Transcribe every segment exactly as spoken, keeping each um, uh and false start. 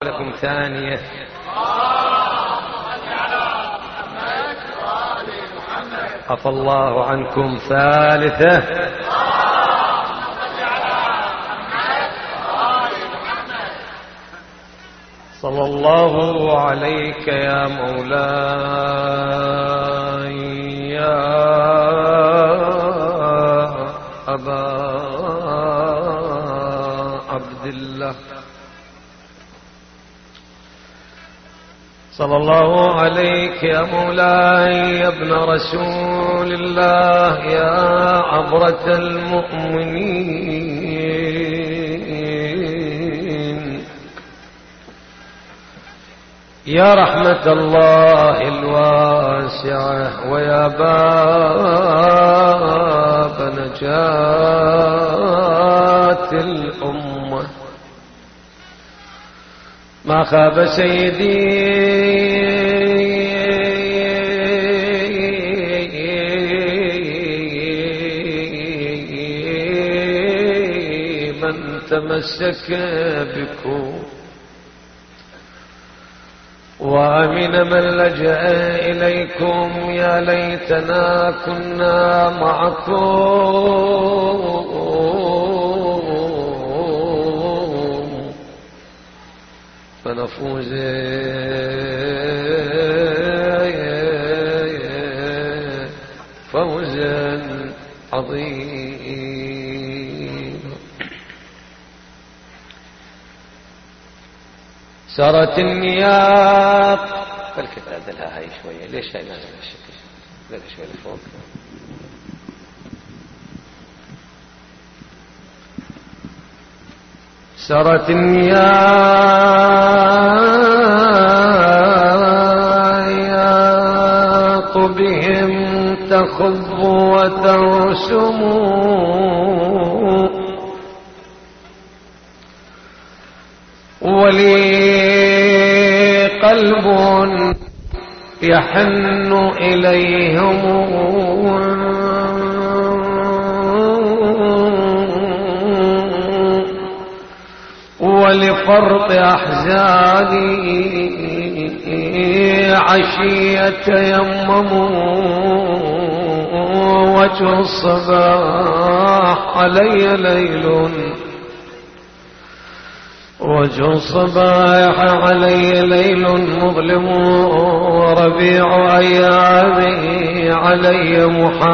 لكم ثانية. عفى الله عنكم ثالثة. صلى الله عليك يا مولاي يا أبا عبد الله. صلى الله عليك يا مولاي يا ابن رسول الله يا عبرة المؤمنين يا رحمة الله الواسعة ويا باب نجاة الأمة. ما خاب سيدي من تمسك بكم وأمن من لجأ إليكم. يا ليتنا كنا معكم فنفوز فوزا عظيما. سارت النياق فالكت أعدلها هاي شوية. ليش هاي نازل الشكل ليش شوية لفوق. سارت النياق بهم تخب وترسم ولي قلب يحن إليهم ولفرط أحزاني عشية يمموا وجه الصباح علي ليل وجه الصباح علي ليل مظلم وربيع أيامي علي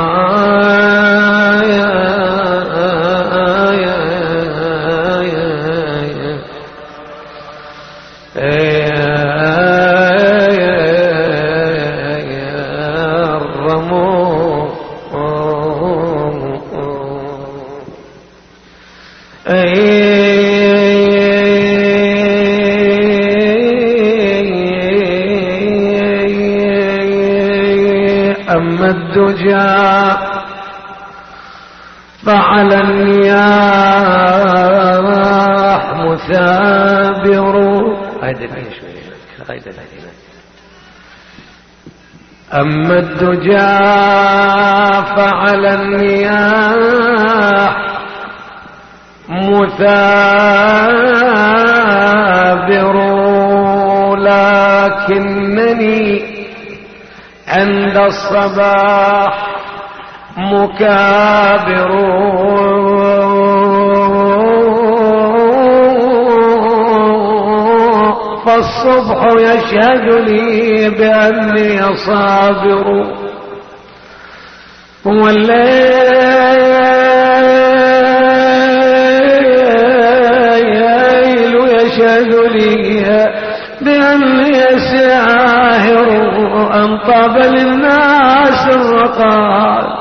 محايا أما الدجى فعلى النياح مثابر. أما الدجى فعلى النياح مثابر لكنني عند الصباح مكابر فالصبح يشهد لي بأني صابر والليل يشهد لي بأني ساهر أن طاب للناس الرقاد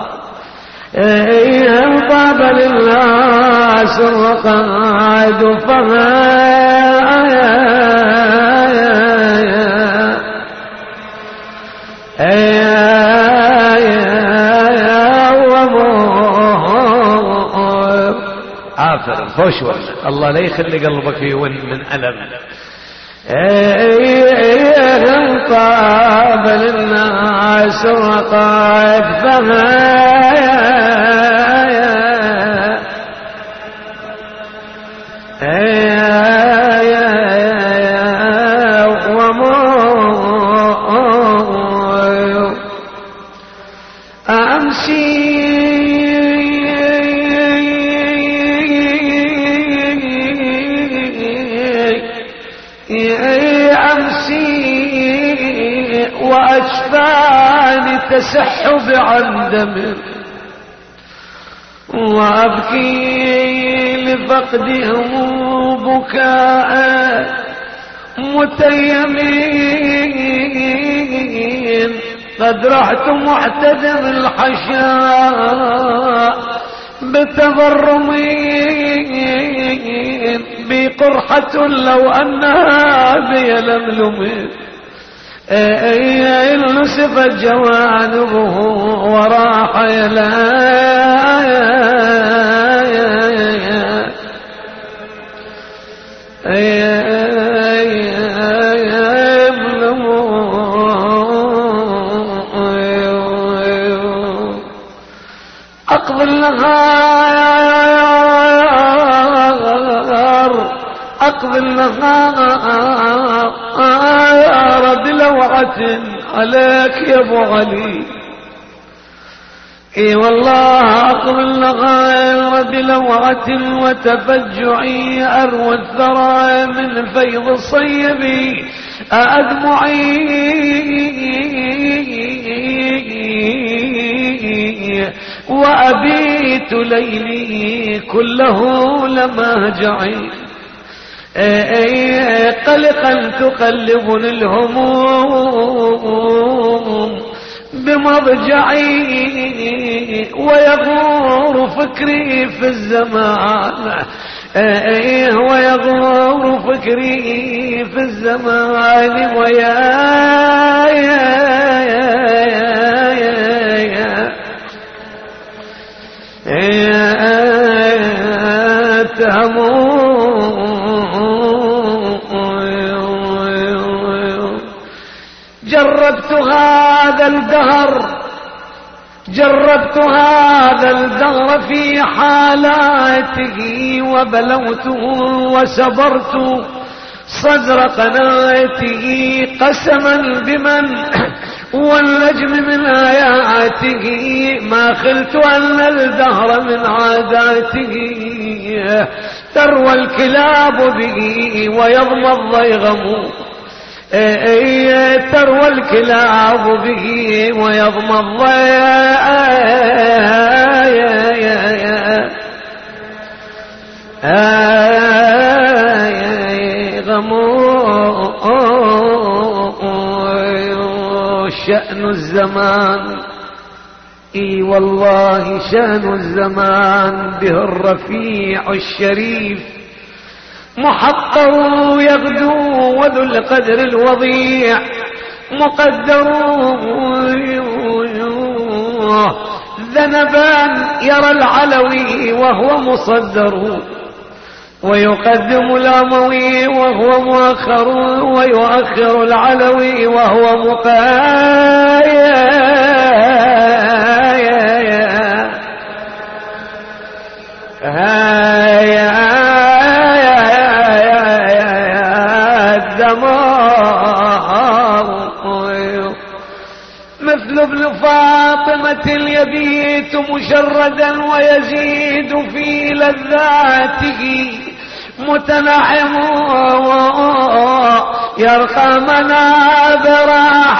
أن طاب للناس الرقاد فما عافر خوش والله الله لا يخلي قلبك يون من ألم. طاب للناس وقد فما أمسي وأجفاني تسح بعندم وأبكي لفقدهم بكاء متيمين قد رحت محتدم الحشاء بتبرمين بقرحة لو أنها بيلملمين إن نسفت جوانبه وراح يلا أقضي النهار أقضي النهار بلوعة عليك يا ابو علي. اي والله أقضي النهار بلوعة وتفجعي أروى الثرى من فيض صيبي أدمعي وأبيت ليلي كله لمهجعي قلقا تقلبني الهموم بمضجعي ويغور فكري في الزمان ويغور فكري في الزمان ويا جربت هذا الدهر جربت هذا الدهر في حالاته وبلوته وسبرت صدر قناته قسما بمن والنجم من آياته ما خلت أن الدهر من عاداته تروى الكلاب به ويضمى الضيغم تروى الكلاب به ويضمى الضيغم شأن الزمان. اي والله شأن الزمان به الرفيع الشريف محقر يغدو وذو القدر الوضيع مقدر ذنبان يرى العلوي وهو مصدر ويقدم الأموي وهو مؤخر ويؤخر العلوي وهو مقايا مثل ابن فاطمة يبيت مشردا ويزيد في لذاته متنعم يرقى منابر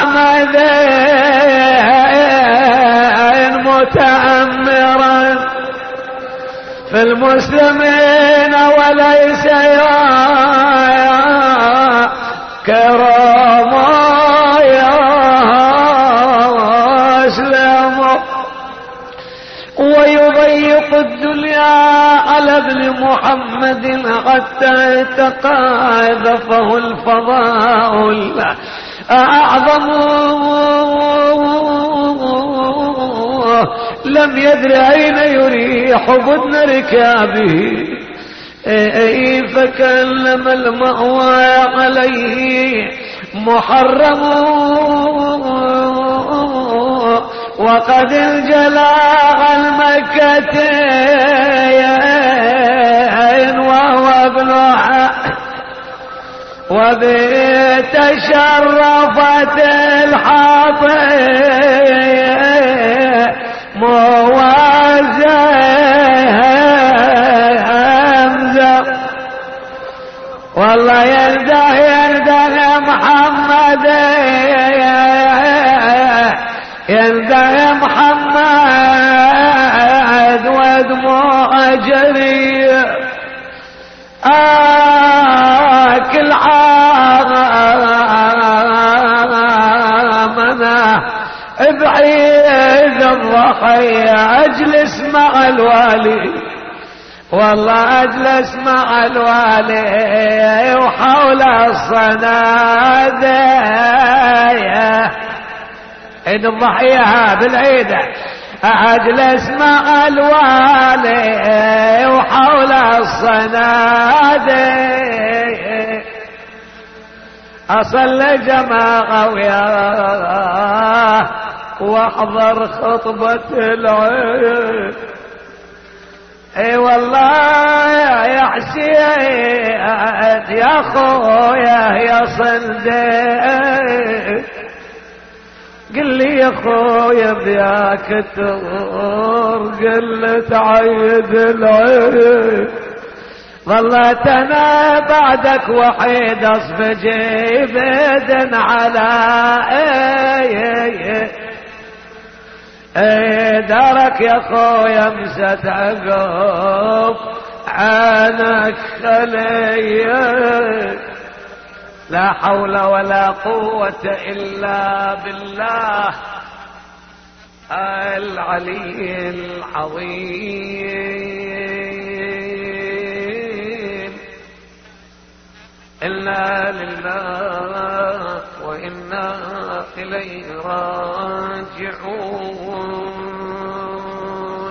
أحمدين متأمرا في المسلمين وليس كرام ويضيق الدنيا على ابن محمد حتى تقاذفه الفضاء الأعظم لم يدر أين يريح بدن ركابه فكلم المأوى عليه محرم وقد انجلى عن مكتين وهو ابن وبيت شرفت الحاطين موازي همزة والله ينده يندى محمد ودموع جري آه كل عام أنا بعيد الضحية أجلس مع الوالي والله أجلس مع الوالي وحول الصنادية عيد الضحية بالعيدة أجلس مع الوالي وحول الصنادية أصلي جماعة وياه واحضر خطبة العيد اي والله يا حسين يا خويا يا صندي قل لي يا خويا بياك تغور قلت عيد العيد ظلت انا بعدك وحيد اصفجي بدن على ايه ايه دارك يا خويا مسات عقب عنك خليك لا حول ولا قوة الا بالله العلي العظيم إنا لله وإنا إليه راجعون.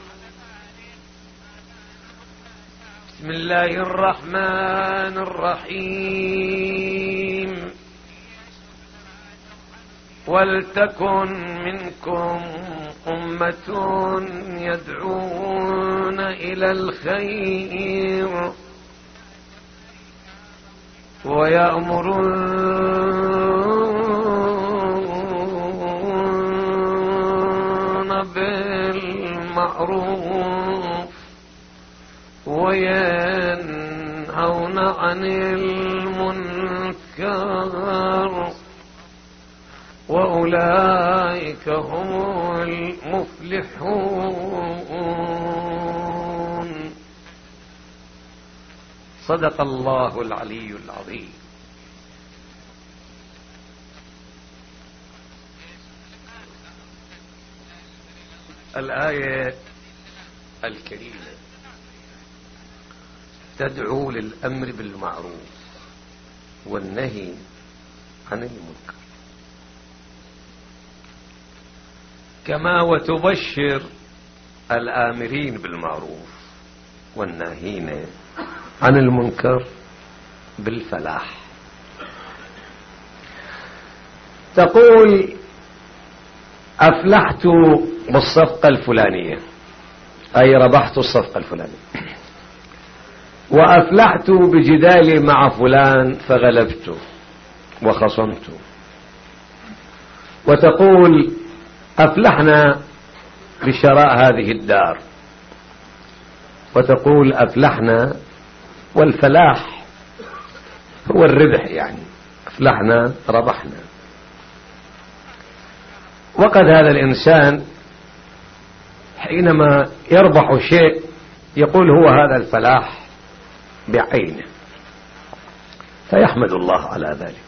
بسم الله الرحمن الرحيم. ولتكن منكم أمة يدعون إلى الخير ويأمرون بالمعروف وينهون عن المنكر وأولئك هم المفلحون. صدق الله العلي العظيم. الآية الكريمة تدعو للأمر بالمعروف والنهي عن المنكر، كما وتبشر الآمرين بالمعروف والناهين عن المنكر بالفلاح. تقول أفلحت بالصفقة الفلانية، أي ربحت الصفقة الفلانية، وأفلحت بجدالي مع فلان فغلبت وخصمت. وتقول أفلحنا بشراء هذه الدار، وتقول أفلحنا، والفلاح هو الربح، يعني أفلحنا ربحنا. وقد هذا الإنسان حينما يربح شيء يقول هو هذا الفلاح بعينه، فيحمد الله على ذلك.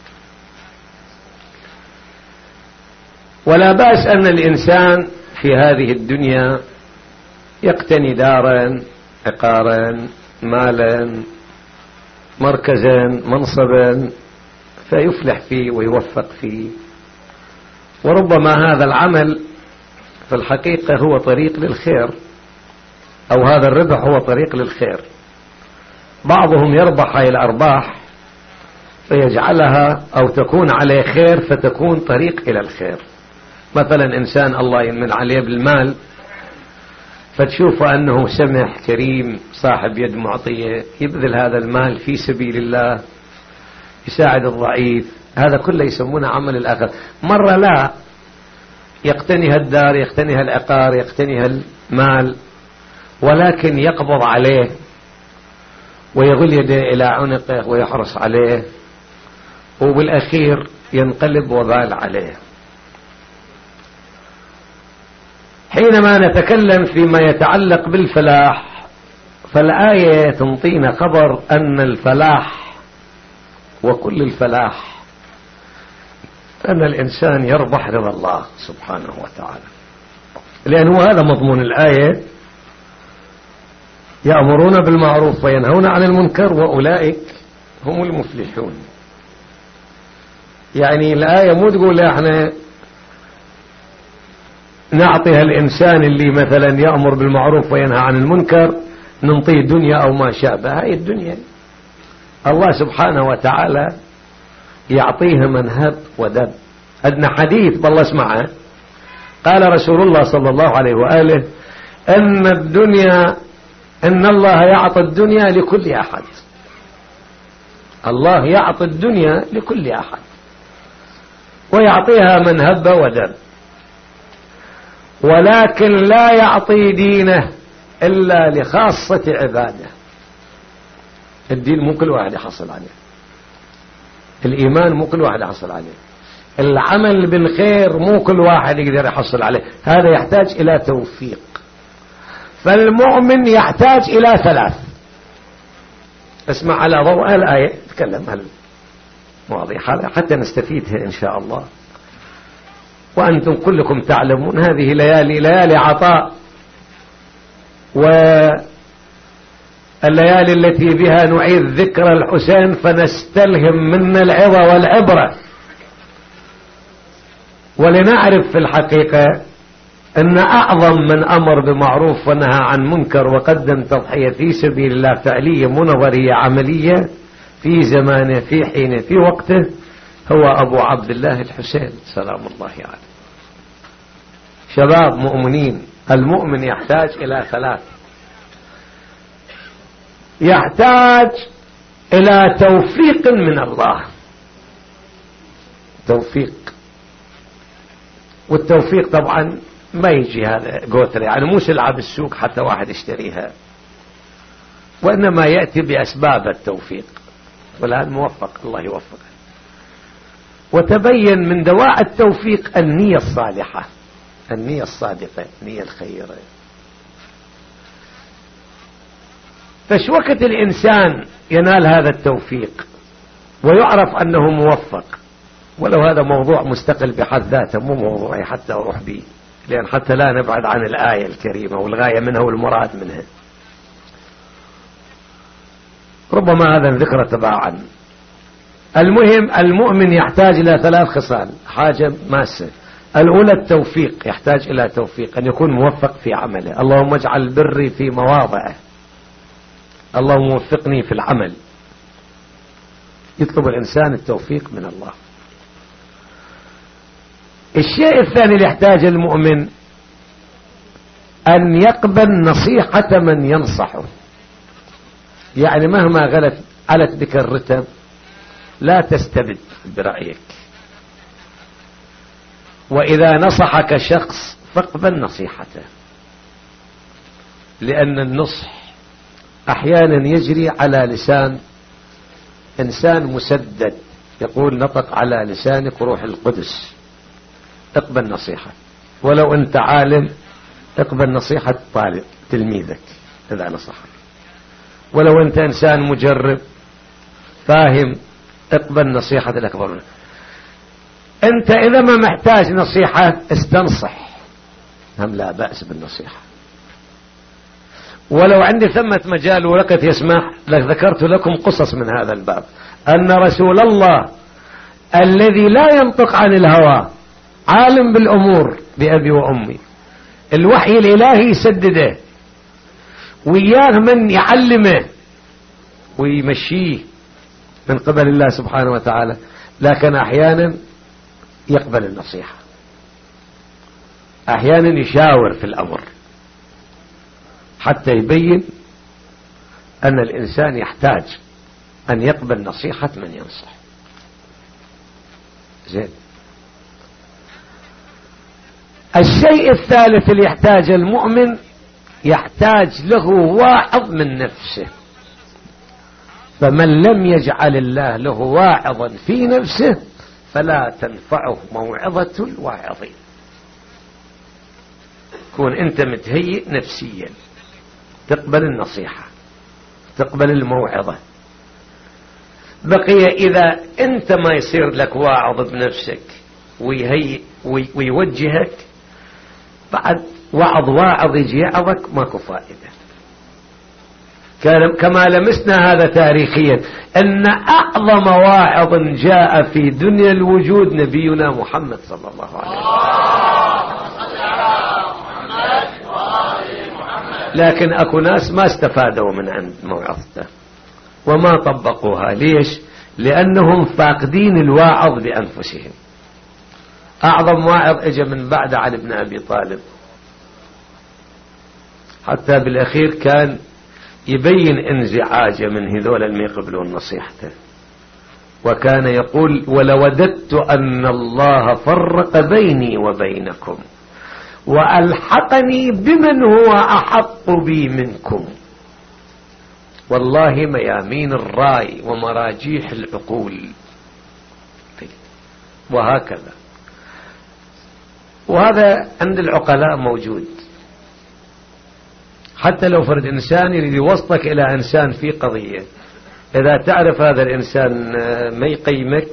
ولا بأس أن الإنسان في هذه الدنيا يقتني دارا، عقارا، مالا، مركزا، منصبا، فيفلح فيه ويوفق فيه. وربما هذا العمل في الحقيقة هو طريق للخير، أو هذا الربح هو طريق للخير. بعضهم يربح هاي الأرباح فيجعلها أو تكون عليه خير فتكون طريق إلى الخير. مثلا إنسان الله يمن عليه بالمال فتشوف أنه سمح كريم صاحب يد معطية، يبذل هذا المال في سبيل الله، يساعد الضعيف، هذا كله يسمونه عمل الآخر. مرة لا يقتني هالدار، يقتني هالعقار، يقتني هالمال، ولكن يقبض عليه ويغل يده إلى عنقه ويحرص عليه وبالأخير ينقلب وبال عليه. حينما نتكلم فيما يتعلق بالفلاح، فالآية تنطينا خبر أن الفلاح وكل الفلاح أن الإنسان يربح رضا الله سبحانه وتعالى، لأنه هذا مضمون الآية: يأمرون بالمعروف وينهون عن المنكر وأولئك هم المفلحون. يعني الآية مو تقول احنا نعطيها الإنسان اللي مثلا يأمر بالمعروف وينهى عن المنكر ننطيه دنيا أو ما شابه. هاي الدنيا الله سبحانه وتعالى يعطيها منهب ودب. عندنا حديث بالله اسمعه، قال رسول الله صلى الله عليه وآله: أن الدنيا أن الله يعطي الدنيا لكل أحد. الله يعطي الدنيا لكل أحد ويعطيها منهب ودب، ولكن لا يعطي دينه إلا لخاصة عباده. الدين مو كل واحد يحصل عليه، الإيمان مو كل واحد يحصل عليه، العمل بالخير مو كل واحد يقدر يحصل عليه، هذا يحتاج إلى توفيق. فالمؤمن يحتاج إلى ثلاث. اسمع على ضوء الآية تكلم هالمواضيع حتى نستفيدها إن شاء الله. وأنتم كلكم تعلمون هذه ليالي ليالي عطاء، والليالي التي بها نعيد ذكر الحسين فنستلهم منا العظة والعبرة، ولنعرف في الحقيقة أن أعظم من أمر بمعروف ونهى عن منكر وقدم تضحية في سبيل الله فعلية منظرية عملية في زمانه في حينه في وقته هو أبو عبد الله الحسين سلام الله عليه. شباب مؤمنين، المؤمن يحتاج إلى ثلاث: يحتاج إلى توفيق من الله، توفيق، والتوفيق طبعا ما يجي هذا قوتر، يعني مو سلعة بالسوق حتى واحد يشتريها، وإنما يأتي بأسباب التوفيق، والآن موفق الله يوفقه. وتبين من دواء التوفيق النية الصالحة، النية الصادقة، النية الخيرة. فش وقت الإنسان ينال هذا التوفيق ويعرف أنه موفق، ولو هذا موضوع مستقل بحد ذاته مو موضوعي حتى أروح به، لأن حتى لا نبعد عن الآية الكريمة والغاية منها والمراد منها. ربما هذا الذكر تباعا. المهم المؤمن يحتاج إلى ثلاث خصال، حاجة ماسة. الأولى التوفيق، يحتاج إلى توفيق، أن يكون موفق في عمله. اللهم اجعل بري في مواضعه، اللهم وفقني في العمل. يطلب الإنسان التوفيق من الله. الشيء الثاني اللي يحتاج المؤمن أن يقبل نصيحة من ينصحه، يعني مهما غلت علت بك الرتب لا تستبد برأيك، وإذا نصحك شخص فاقبل نصيحته، لأن النصح أحيانا يجري على لسان إنسان مسدد، يقول نطق على لسانك روح القدس، اقبل نصيحة. ولو أنت عالم اقبل نصيحة طالب تلميذك إذا نصحك، ولو أنت إنسان مجرب فاهم اقبل نصيحة الأكبر منك. أنت إذا ما محتاج نصيحة استنصح، هم لا بأس بالنصيحة. ولو عندي ثمة مجال ولقد يسمح لذكرت لكم قصص من هذا الباب، أن رسول الله الذي لا ينطق عن الهوى عالم بالأمور بأبي وأمي، الوحي الإلهي يسدده وياه من يعلمه ويمشيه من قبل الله سبحانه وتعالى، لكن أحيانا يقبل النصيحة، أحيانا يشاور في الأمر حتى يبين أن الإنسان يحتاج أن يقبل نصيحة من ينصح. زين. الشيء الثالث اللي يحتاج المؤمن، يحتاج له واعظ من نفسه، فمن لم يجعل الله له واعظا في نفسه فلا تنفعه موعظة الواعظين. كون أنت متهيئ نفسيا تقبل النصيحة تقبل الموعظة. بقي إذا أنت ما يصير لك واعظ بنفسك ويهيئ ويوجهك، بعد وعظ واعظ يجي يعظك ماكو فائدة. كما لمسنا هذا تاريخيا أن أعظم واعظ جاء في دنيا الوجود نبينا محمد صلى الله عليه وسلم، لكن أكو ناس ما استفادوا من عند موعظته وما طبقوها. ليش؟ لأنهم فاقدين الواعظ بأنفسهم. أعظم واعظ اجى من بعد علي بن أبي طالب، حتى بالأخير كان يبين انزعاجه من هذول اللي يقبلون نصيحته، وكان يقول: ولوددت أن الله فرق بيني وبينكم وألحقني بمن هو أحق بي منكم، والله ميامين الرأي ومراجيح العقول. وهكذا، وهذا عند العقلاء موجود. حتى لو فرد إنسان يريد يوصلك إلى إنسان في قضية، إذا تعرف هذا الإنسان ما يقيمك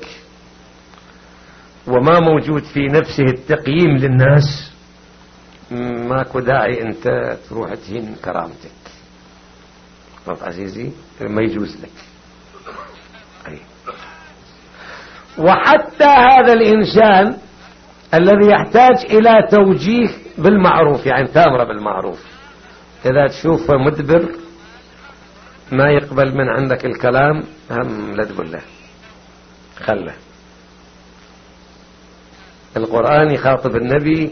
وما موجود في نفسه التقييم للناس، ماكو داعي أنت تروح تهين كرامتك. رفع عزيزي ما يجوز لك. أي. وحتى هذا الإنسان الذي يحتاج إلى توجيه بالمعروف، يعني تأمر بالمعروف، إذا تشوفه مدبر ما يقبل من عندك الكلام، هم لا تقول له، خله. القرآن يخاطب النبي: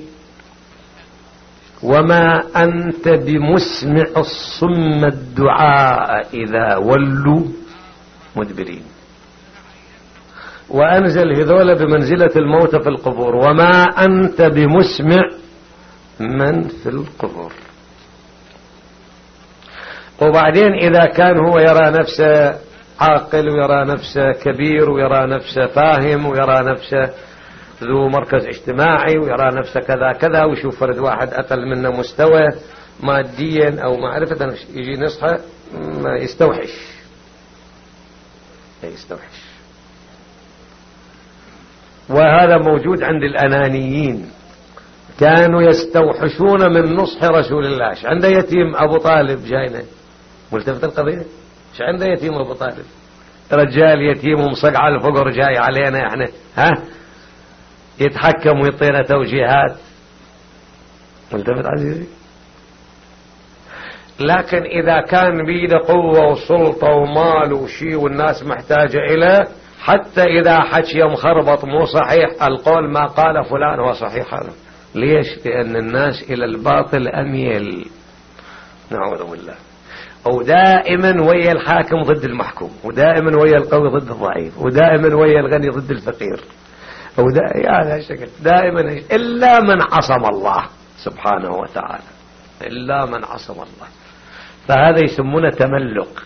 وما أنت بمسمع الصم الدعاء إذا ولوا مدبرين. وأنزل هذول بمنزلة الموت في القبور: وما أنت بمسمع من في القبور. وبعدين إذا كان هو يرى نفسه عاقل ويرى نفسه كبير ويرى نفسه فاهم ويرى نفسه ذو مركز اجتماعي ويرى نفسه كذا كذا، ويشوف فرد واحد أقل منه مستوى ماديا أو معرفة، يجي نصحه ما يستوحش يستوحش. وهذا موجود عند الأنانيين، كانوا يستوحشون من نصح رسول الله. ايش عنده يتيم أبو طالب جاينا؟ ملتفت القضية. ايش عنده يتيم أبو طالب؟ رجال يتيم ومصقع الفقر جاي علينا احنا، ها يتحكم ويعطينا توجيهات. ملتفت عزيزي؟ لكن إذا كان بيده قوة وسلطة ومال وشي والناس محتاجة إليه، حتى إذا حكي مخربط مو صحيح، القول ما قال فلان هو صحيح هذا. ليش؟ لأن الناس إلى الباطل أميل، نعوذ بالله. ودائما ويا الحاكم ضد المحكوم، ودائما ويا القوي ضد الضعيف، ودائما ويا الغني ضد الفقير، هذا الشكل دائما، إلا من عصم الله سبحانه وتعالى، إلا من عصم الله. فهذا يسمونه تملق.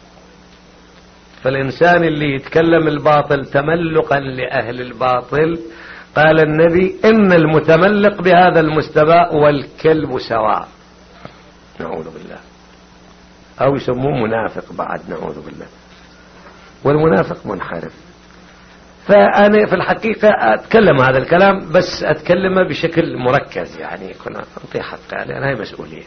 فالإنسان اللي يتكلم الباطل تملقا لأهل الباطل، قال النبي: إن المتملق بهذا المستوى والكلب سواء. نعوذ بالله. أو يسموه منافق بعد، نعوذ بالله. والمنافق منحرف. فأنا في الحقيقة أتكلم هذا الكلام، بس أتكلمه بشكل مركز، يعني كنا أعطي حقه، لأن هاي مسؤولية.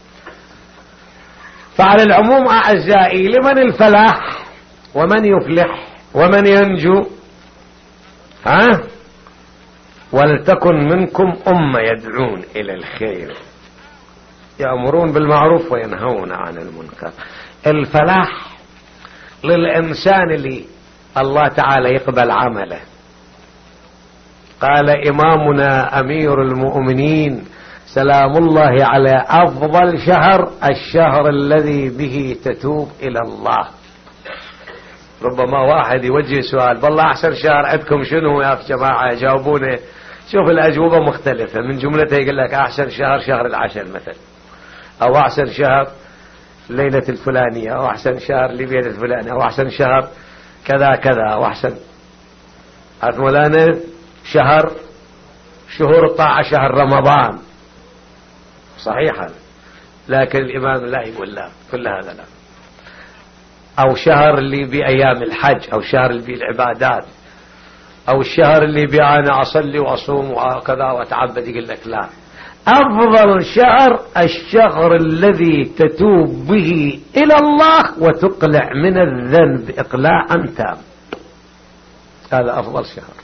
فعلى العموم أعزائي، لمن الفلاح ومن يفلح ومن ينجو؟ ها؟ ولتكن منكم أمة يدعون إلى الخير يأمرون بالمعروف وينهون عن المنكر. الفلاح للإنسان اللي الله تعالى يقبل عمله. قال إمامنا أمير المؤمنين سلام الله على: أفضل شهر الشهر الذي به تتوب إلى الله. ربما واحد يوجه سؤال: والله أحسن شهر عندكم شنو يا جماعة؟ جاوبونه. شوف الأجوبة مختلفة، من جملتها يقول لك أحسن شهر شهر العشر مثلا، أو أحسن شهر الليلة الفلانية، أو أحسن شهر لبيت الفلانية، أو أحسن شهر كذا كذا، أو أحسن عارف مولانا شهر شهور الطاعة شهر رمضان، صحيح هذا، لكن الإمام لا يقول لا، كل هذا لا. أو شهر اللي بأيام الحج، أو شهر اللي بالعبادات، أو الشهر اللي بي أنا أصلي وأصوم وكذا وأتعبد، يقول لك لا، أفضل شهر الشهر الذي تتوب به إلى الله وتقلع من الذنب إقلاعا تام، هذا أفضل شهر.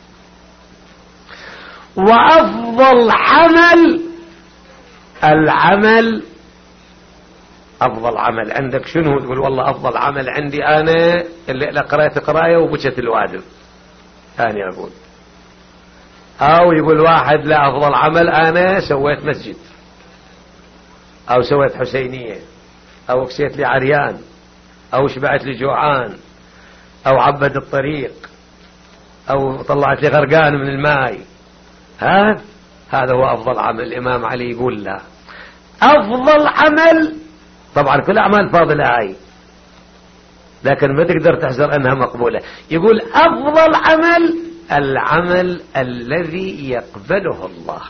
وأفضل عمل العمل أفضل عمل عندك شنو؟ تقول والله أفضل عمل عندي أنا اللي قرأت قراية وبجت الواجب، أنا أقول. أو يقول واحد لا، أفضل عمل أنا سويت مسجد، أو سويت حسينية، أو كسيت لي عريان، أو شبعت لي جوعان، أو عبد الطريق، أو طلعت لي غرقان من الماء. ها هذا هو أفضل عمل. الإمام علي يقول لا، أفضل عمل، طبعا كل أعمال فاضلة هاي، لكن ما تقدر تحذر أنها مقبولة. يقول أفضل عمل العمل الذي يقبله الله.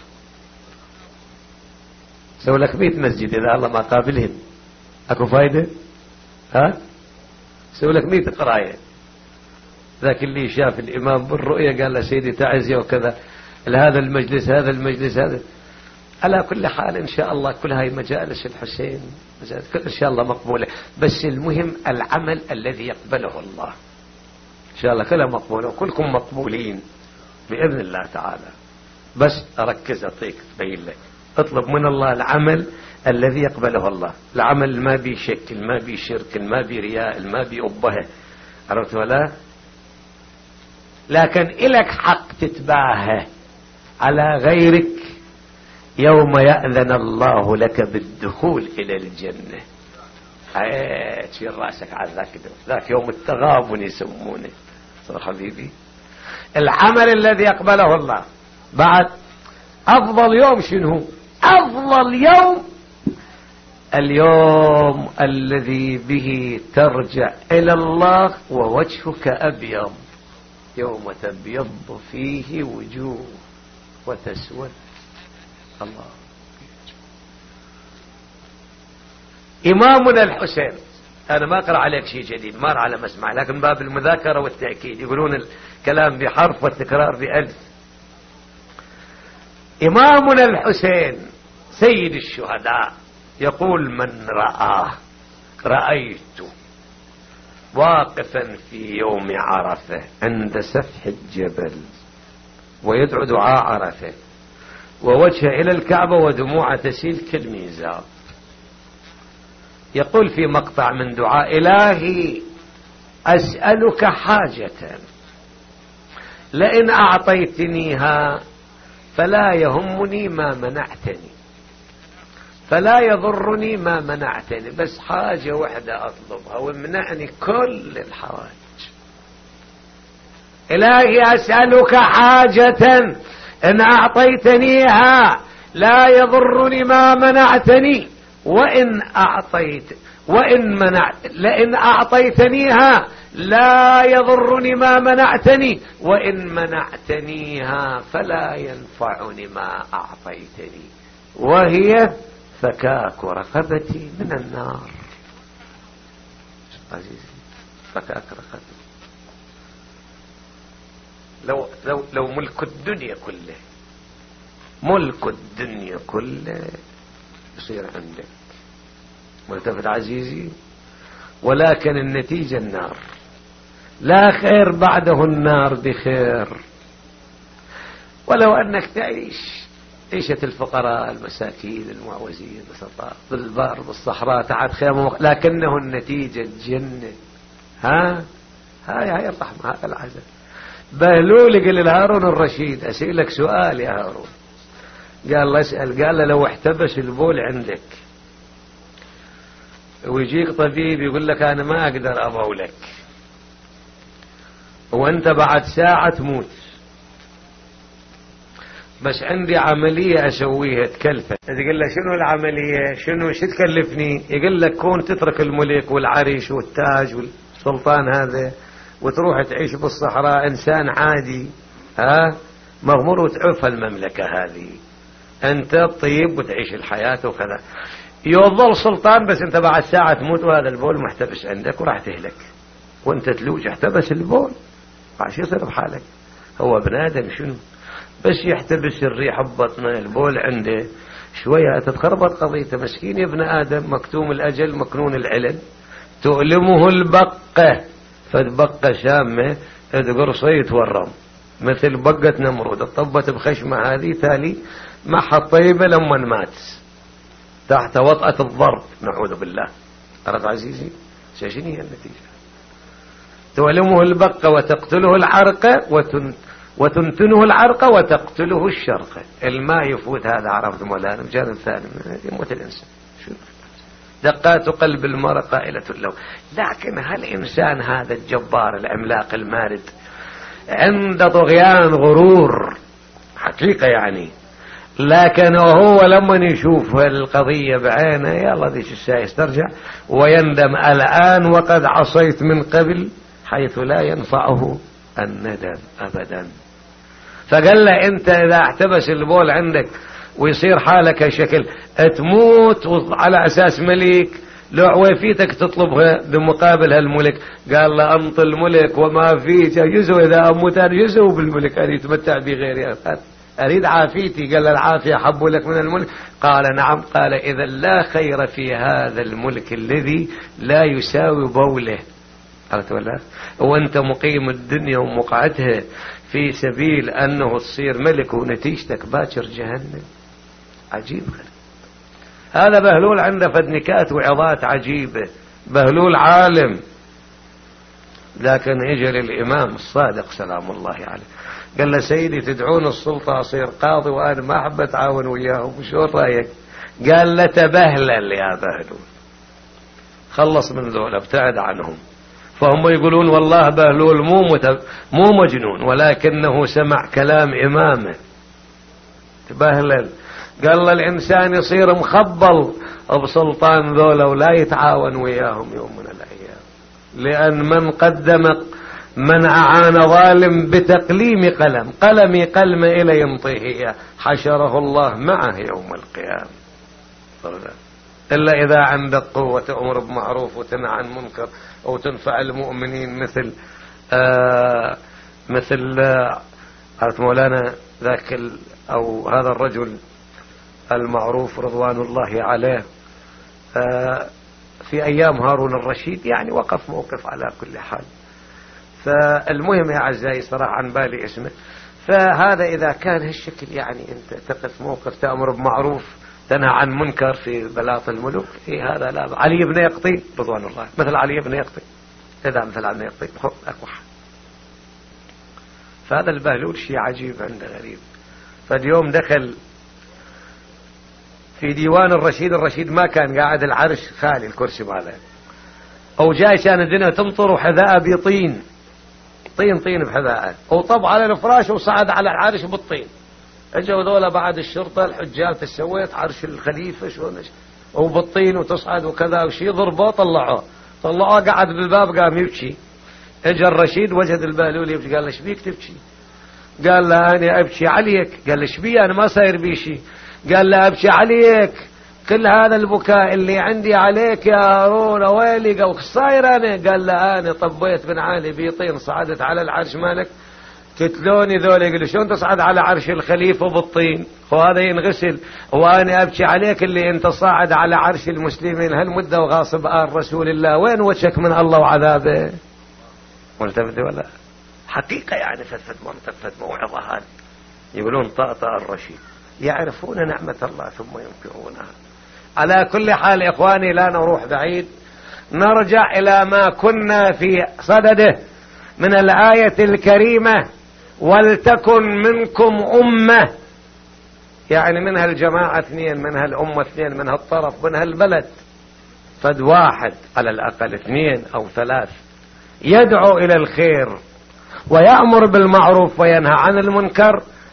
سوي لك مئة مسجد إذا الله ما قابلهم، أكو فايدة؟ ها سوي لك مئة قراية. ذاك اللي شاف الإمام بالرؤية قال له سيدي تعزي وكذا هذا المجلس هذا المجلس هذا. على كل حال إن شاء الله كل هاي مجالس الحسين مجالس إن شاء الله مقبولة، بس المهم العمل الذي يقبله الله. إن شاء الله كلها مقبولة وكلكم مقبولين بإذن الله تعالى. بس أركز أعطيك تبين لك، اطلب من الله العمل الذي يقبله الله، العمل ما بي شك، ما بي شرك، ما بي رياء، ما بي أبه، عرفت ولا؟ لكن إلك حق تتباهى على غيرك يوم يأذن الله لك بالدخول إلى الجنة. ايه تشير راسك على ذاك ذاك يوم التغابن يسمونه. صدق حبيبي. العمل الذي يقبله الله. بعد أفضل يوم شنو؟ أفضل يوم اليوم الذي به ترجع إلى الله ووجهك أبيض، يوم تبيض فيه وجوه وتسود. الله. إمامنا الحسين، أنا ما أقرأ عليك شيء جديد، ما على مسمع، لكن باب المذاكرة والتأكيد، يقولون الكلام بحرف والتكرار بألف. إمامنا الحسين سيد الشهداء يقول من رآه رأيت واقفا في يوم عرفة عند سفح الجبل ويدعو دعاء عرفة ووجهه إلى الكعبة ودموعه تسيل كالميزاب. يقول في مقطع من دعاء: إلهي أسألك حاجة لئن أعطيتنيها فلا يهمني ما منعتني، فلا يضرني ما منعتني، بس حاجة واحدة أطلبها وامنعني كل الحوائج. إلهي أسألك حاجة إن أعطيتنيها لا يضرني ما منعتني، وإن أعطيت وإن منعت لئن أعطيتنيها لا يضرني ما منعتني، وإن منعتنيها فلا ينفعني ما أعطيتني، وهي فكاك رقبتي من النار. عزيزي فكاك رقبتي. لو, لو, لو ملك الدنيا كله، ملك الدنيا كله يصير عندك، ملتفت عزيزي، ولكن النتيجة النار. لا خير بعده النار بخير. ولو أنك تعيش عيشة الفقراء المساكين المعوزين البسطاء بالبار بالصحراء تحت خيمة، لكنه النتيجة الجنة. ها هاي هاي الرحمة، هذا العزم. بهلول قال لهارون الرشيد: أسألك سؤال يا هارون. قال الله اسأل. قال له: لو احتبس البول عندك ويجيك طبيب يقول لك أنا ما أقدر أبولك، وأنت بعد ساعة تموت، بس عندي عملية أسويها تكلفة. تقول له شنو العملية؟ شنو شو تكلفني؟ يقول لك كون تترك الملك والعرش والتاج والسلطان هذا وتروح تعيش بالصحراء إنسان عادي، ها مغمور، وتعوف المملكة هذه، أنت طيب وتعيش الحياة وكذا. يظل سلطان بس أنت بعد ساعة تموت وهذا البول محتبس عندك وراح تهلك، وأنت تلوج احتبس البول، عاش يصير بحالك. هو ابن آدم شنو بس يحتبس الريح ببطنه، البول عنده شوية تتخربط قضيته. مسكين يا ابن آدم، مكتوم الأجل مكنون العلل، تؤلمه البقة، فالبقة شامة تقرصه يتورم مثل بقة نمرود، الطبت بخشمة هذه تالي ما حطيبه لما مات تحت وطأة الضرب، نعوذ بالله. أرد عزيزي شنو هي النتيجة؟ تؤلمه البقة وتقتله العرقة وتن وتنتنه العرقة وتقتله الشرقة. الماء يفوت هذا، عرفت مولانا؟ الجانب الثاني يموت الإنسان. شو دقات قلب المرء قائلة له. لكن هل الإنسان هذا الجبار العملاق المارد عنده طغيان غرور حقيقة يعني، لكن هو لما يشوف القضية بعينه يلا ذيك الساعة يسترجع ويندم الآن وقد عصيت من قبل، حيث لا ينفعه الندم أبدا. فقال له أنت إذا احتبس البول عندك ويصير حالك هالشكل تموت على أساس ملك، لو عويفيتك تطلبها بمقابل هالملك. قال له أنط الملك وما فيه جزء، إذا أموت أنا جزء بالملك، أنا يتمتع بغيري، أريد عافيتي. قال له العافية أحب لك من الملك؟ قال نعم. قال إذا لا خير في هذا الملك الذي لا يساوي بوله. قالت ولا وانت مقيم الدنيا ومقعدها في سبيل أنه تصير ملك ونتيجتك باكر جهنم. عجيب غريب. هذا بهلول عنده فدنكات وعظات عجيبة، بهلول عالم. لكن اجى للإمام الصادق سلام الله عليه قال له سيدي تدعون السلطة أصير قاضي وأنا ما أحب أتعاون وياهم، شو رأيك؟ قال له تبهلل يا بهلول، خلص من ذولا ابتعد عنهم. فهم يقولون والله بهلول مو متب... مو مجنون، ولكنه سمع كلام إمامه. تبهلل. قال له الإنسان يصير مخبل بسلطان ذولا ولا يتعاون وياهم يوم من الأيام، لأن من قدم من أعان ظالم بتقليم قلم، قلمي قلم إلى ينطيه حشره الله معه يوم القيامة. إلا إذا عندك قوة تأمر بمعروف وتنهى عن منكر أو تنفع المؤمنين، مثل آه مثل عرفت مولانا ذاك أو هذا الرجل المعروف رضوان الله عليه آه في أيام هارون الرشيد، يعني وقف موقف على كل حال. فالمهم يا أعزائي صراحة عن بالي اسمه. فهذا إذا كان هالشكل يعني أنت تقف موقف تأمر بمعروف تنهى عن منكر في بلاط الملوك، إيه هذا لا. علي بن يقطي رضوان الله مثل علي بن يقطي، إذا مثل علي بن يقطي أكوح. فهذا البهلول شيء عجيب عنده غريب. فاليوم دخل في ديوان الرشيد، الرشيد ما كان قاعد، العرش خالي الكرسي ماله، أو جاي كان الدنيا تمطر وحذاءه بطين، طين طين بحذاءه، وطب على الفراش وصعد على العرش بالطين. اجوا ذولا بعد الشرطة الحجاب تسويت عرش الخليفة شو وبالطين وتصعد وكذا وشي، ضربوه طلعوه طلعوه قعد بالباب قام يبكي. اجى الرشيد وجد البهلول يبكي، قال له ايش بيك تبكي؟ قال له انا ابكي عليك. قال له ايش بي؟ انا ما صاير بي شيء. قال له ابكي عليك، كل هذا البكاء اللي عندي عليك يا هارون ويلي. قال صاير انا؟ قال له انا طبيت بن علي بيطين صعدت على العرش مالك، قتلوني ذول. يقولوا شلون تصعد على عرش الخليفة بالطين وهذا ينغسل، وانا ابكي عليك اللي انت صاعد على عرش المسلمين هالمدة وغاصب آل رسول الله، وين وجهك من الله وعذابه؟ ملتفت ولا حقيقة يعني فتفت منطفت موعظة هذه. يقولون طأطأ الرشيد، يعرفون نعمة الله ثم ينكرونها. على كل حال إخواني لا نروح بعيد، نرجع إلى ما كنا في صدده من الآية الكريمة ولتكن منكم أمة، يعني منها الجماعة اثنين، منها الأمة اثنين، منها الطرف، منها البلد فد واحد على الأقل، اثنين أو ثلاث، يدعو إلى الخير ويأمر بالمعروف وينهى عن المنكر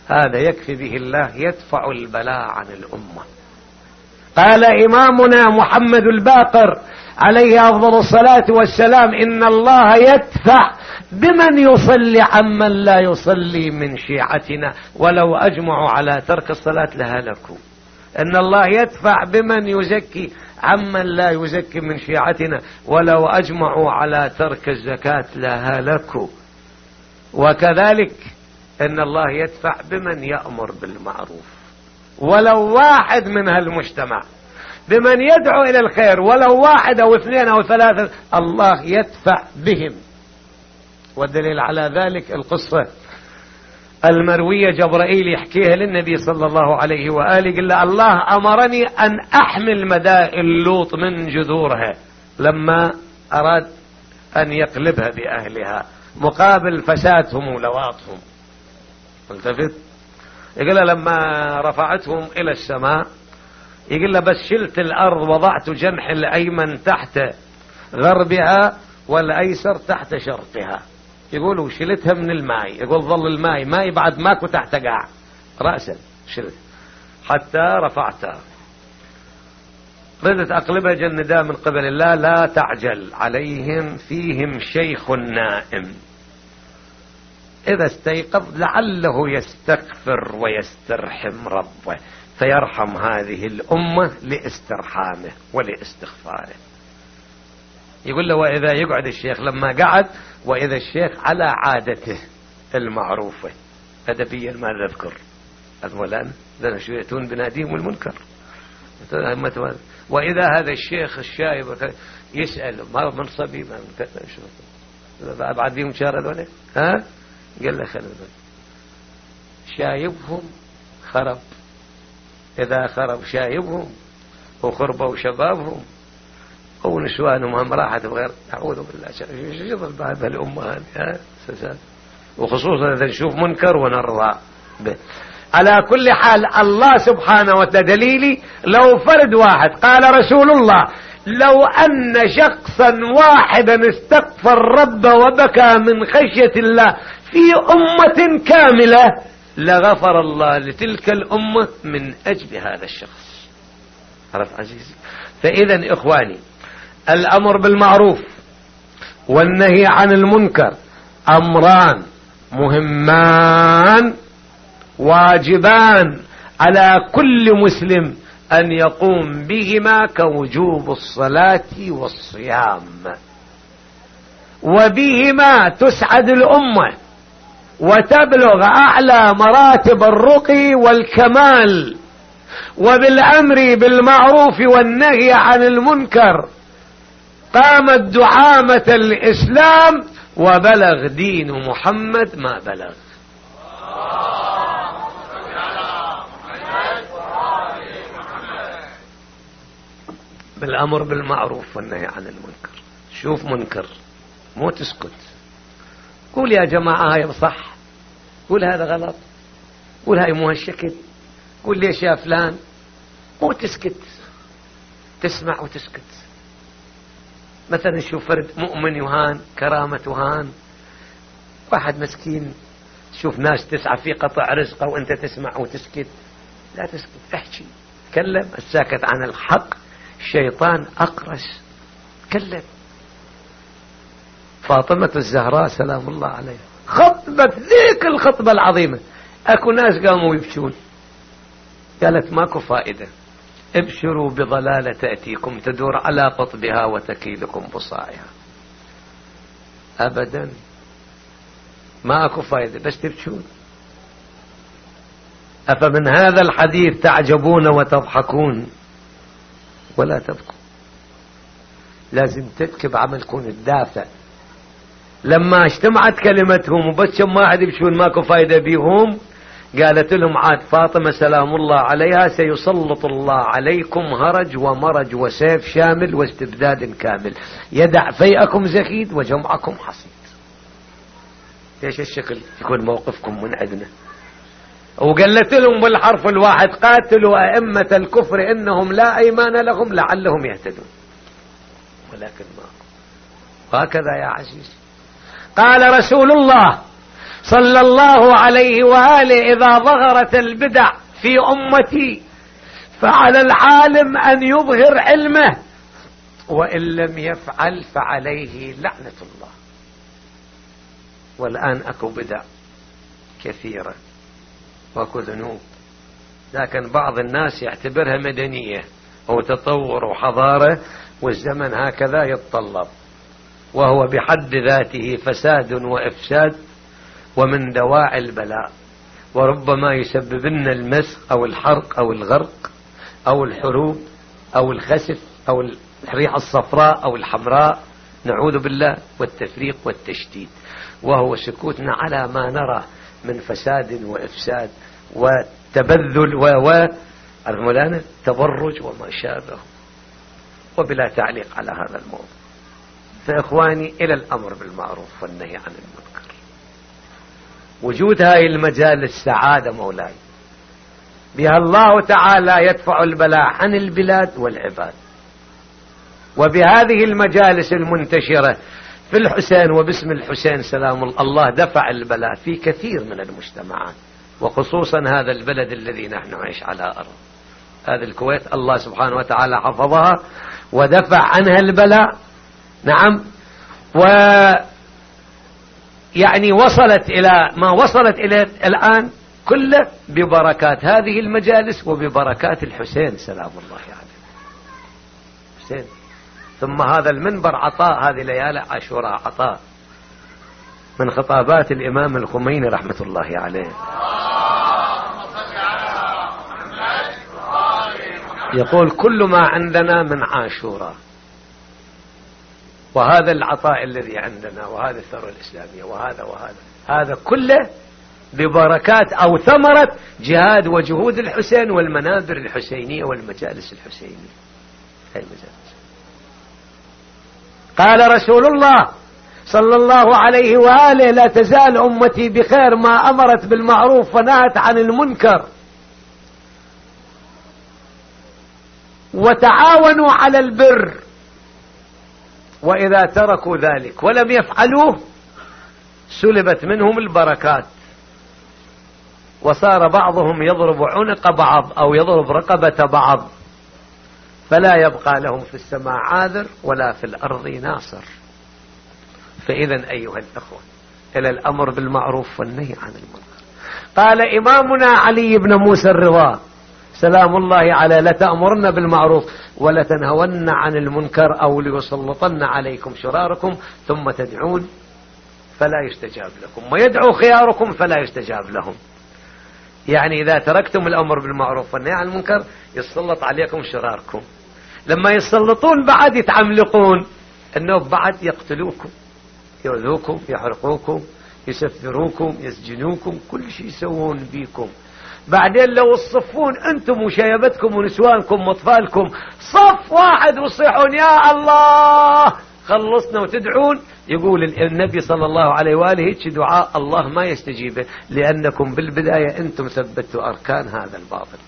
هذا يكفي به الله يدفع البلاء عن الأمة. قال إمامنا محمد الباقر عليه أفضل الصلاة والسلام: إن الله يدفع بمن يصلي عمن لا يصلي من شيعتنا ولو أجمعوا على ترك الصلاة لهلكوا. إن الله يدفع بمن يزكي عمن لا يزكي من شيعتنا ولو أجمعوا على ترك الزكاة لهلكوا. وكذلك إن الله يدفع بمن يأمر بالمعروف ولو واحد من هالمجتمع، بمن يدعو إلى الخير ولو واحد أو اثنين أو ثلاثة، الله يدفع بهم. والدليل على ذلك القصة المروية جبرائيل يحكيها للنبي صلى الله عليه وآله، قال له: الله أمرني أن أحمل مدائن لوط من جذورها لما أراد أن يقلبها بأهلها مقابل فسادهم ولواطهم. التفت يقول له: لما رفعتهم إلى السماء، يقول له: بس شلت الأرض وضعت جنح الأيمن تحت غربها والأيسر تحت شرقها. يقول: وشلتها من الماء. يقول: ظل الماء ماء بعد ماكو تحت قاع رأسا شلت حتى رفعتها. ردت أقلبها جندا من قبل الله: لا تعجل عليهم فيهم شيخ نائم إذا استيقظ لعله يستغفر ويسترحم ربه فيرحم هذه الأمة لاسترحامه ولاستغفاره. يقول له: وإذا يقعد الشيخ لما قعد، وإذا الشيخ على عادته المعروفة أدبيا ما نذكر أولا ذا شو يأتون بناديهم المنكر، وإذا هذا الشيخ الشايب يسأل: ما من صبي ما من كذا بعد بيهم شار هذول، ها قال له: خلوا شايبهم خرب، إذا خرب شايبهم وخربوا شبابهم ونسوانهم هم راحت بغير. أعوذ بالله، شو يضل بهذا الأمة هذه، وخصوصا إذا نشوف منكر ونرضى به. على كل حال الله سبحانه وتعالى دليلي لو فرد واحد، قال رسول الله: لو أن شخصا واحدا استغفر رب وبكى من خشية الله في أمة كاملة لغفر الله لتلك الأمة من أجل هذا الشخص. عرف عزيزي؟ فإذا إخواني، الأمر بالمعروف والنهي عن المنكر أمران مهمان واجبان على كل مسلم أن يقوم بهما كوجوب الصلاة والصيام، وبهما تسعد الأمة وتبلغ أعلى مراتب الرقي والكمال. وبالأمر بالمعروف والنهي عن المنكر قامت دعامة الإسلام وبلغ دين محمد ما بلغ. بالأمر بالمعروف والنهي عن المنكر. شوف منكر مو تسكت، قول يا جماعة هاي صح، قول هذا غلط، قول هاي مو هالشكل، قول ليش يا فلان، مو تسكت، تسمع وتسكت. مثلا شوف فرد مؤمن يهان، كرامة يهان، واحد مسكين شوف ناس تسعى في قطع رزقه وانت تسمع وتسكت. لا تسكت، احكي، تكلم. الساكت عن الحق الشيطان أقرس. تكلم. فاطمة الزهراء سلام الله عليها خطبت ذيك الخطبة العظيمة، اكو ناس قاموا يبكون، قالت: ماكو فائدة، ابشروا بضلالة تأتيكم تدور على قطبها وتكيدكم بصائها. أبدا ماكو فائدة، بس تبكون. أفمن هذا الحديث تعجبون وتضحكون ولا تبكوا؟ لازم تبكي بعملكم الدافع. لما اجتمعت كلمتهم وبس ما عاد يبشون ماكو فايدة بيهم، قالت لهم عاد فاطمة سلام الله عليها: سيسلط الله عليكم هرج ومرج وسيف شامل واستبداد كامل، يدع فيئكم زكيد وجمعكم حصيد. ايش الشكل يكون موقفكم من عندنا؟ وقالت لهم بالحرف الواحد: قاتلوا أئمة الكفر إنهم لا أيمان لهم لعلهم يهتدون. ولكن ما هكذا يا عزيز. قال رسول الله: صلى الله عليه وآله: إذا ظهرت البدع في أمتي فعلى العالم أن يظهر علمه، وإن لم يفعل فعليه لعنة الله. والآن أكو بدع كثيرة وأكو ذنوب، لكن بعض الناس يعتبرها مدنية أو تطور وحضارة، والزمن هكذا يتطلب، وهو بحد ذاته فساد وإفساد ومن دواعي البلاء، وربما يسبب لنا المسخ أو الحرق أو الغرق أو الحروب أو الخسف أو الريح الصفراء أو الحمراء، نعوذ بالله، والتفريق والتشتيت، وهو سكوتنا على ما نرى من فساد وإفساد وتبذل و مولانا تبرج وما شابه. وبلا تعليق على هذا الموضوع، فإخواني إلى الأمر بالمعروف والنهي عن المنكر. وجود هاي المجالس سعادة مولاي، بها الله تعالى يدفع البلاء عن البلاد والعباد. وبهذه المجالس المنتشرة في الحسين وباسم الحسين سلام الله دفع البلاء في كثير من المجتمعات، وخصوصا هذا البلد الذي نحن نعيش على أرض هذه الكويت، الله سبحانه وتعالى حفظها ودفع عنها البلاء. نعم، و يعني وصلت إلى ما وصلت إلى الآن كله ببركات هذه المجالس وببركات الحسين سلام الله عليه. حسين. ثم هذا المنبر عطاء هذه ليالي عاشوراء، عطاء من خطابات الإمام الخميني رحمة الله عليه، يقول: كل ما عندنا من عاشوراء، وهذا العطاء الذي عندنا، وهذا الثروة الإسلامية، وهذا وهذا هذا كله ببركات أو ثمرة جهاد وجهود الحسين والمنابر الحسينية والمجالس الحسينية. هاي المجالس. قال رسول الله صلى الله عليه وآله: لا تزال أمتي بخير ما أمرت بالمعروف ونهت عن المنكر وتعاونوا على البر، وإذا تركوا ذلك ولم يفعلوه سلبت منهم البركات، وصار بعضهم يضرب عنق بعض أو يضرب رقبة بعض، فلا يبقى لهم في السماء عاذر ولا في الأرض ناصر. فإذا أيها الأخوة إلى الأمر بالمعروف والنهي عن المنكر. قال إمامنا علي بن موسى الرضا سلام الله عليه: لتأمرن بالمعروف ولتنهون عن المنكر أو ليسلطن عليكم شراركم ثم تدعون فلا يستجاب لكم ويدعو خياركم فلا يستجاب لهم. يعني إذا تركتم الأمر بالمعروف والنهي عن المنكر يسلط عليكم شراركم، لما يسلطون بعد يتعملقون أنه بعد يقتلوكم، يؤذوكم، يحرقوكم، يسفروكم، يسجنوكم، كل شيء يسوون بيكم. بعدين لو تصفون أنتم وشيبتكم ونسوانكم واطفالكم صف واحد وصيحون يا الله خلصنا وتدعون، يقول النبي صلى الله عليه وآله: هيك دعاء الله ما يستجيبه، لأنكم بالبداية أنتم ثبتوا أركان هذا الباطل